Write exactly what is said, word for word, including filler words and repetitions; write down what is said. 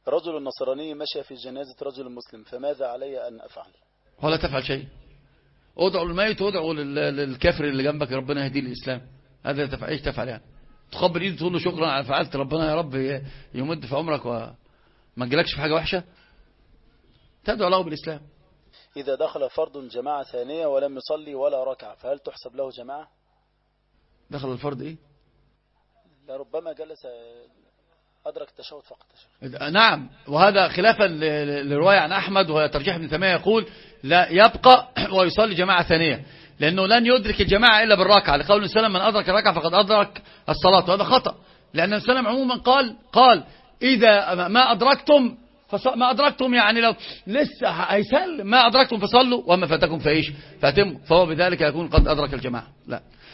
رجل نصراني مشى في جنازة رجل مسلم، فماذا علي أن أفعل؟ ولا تفعل شيء. ادعو للميت وادعو للكافر اللي جنبك ربنا يهديه للإسلام. هذا تفعل. ايش تفعل يعني؟ تخبر ايده تقول له شكرا على فعلت، ربنا يا رب يمد في عمرك وما تجيلكش في حاجة وحشة. تدعو له بالإسلام. إذا دخل فرد جماعة ثانية ولم يصلي ولا ركعة، فهل تحسب له جماعة؟ دخل الفرد ايه؟ لربما جلس أدرك التشهد فقط. نعم، وهذا خلافا للرواية عن أحمد، وهي ترجيح ابن تيمية، يقول لا يبقى ويصلي جماعة ثانية، لأنه لن يدرك الجماعة إلا بالركعة، لقول النبي صلى الله عليه وسلم من أدرك الركعة فقد أدرك الصلاة. وهذا خطأ، لأن النبي صلى الله عليه وسلم عموما قال قال إذا ما أدركتم ما أدركتم يعني لو لسه هيسلم ما أدركتم فصلوا وما فاتكم فإيش فاتموا، فهو بذلك يكون قد أدرك الجماعة. لا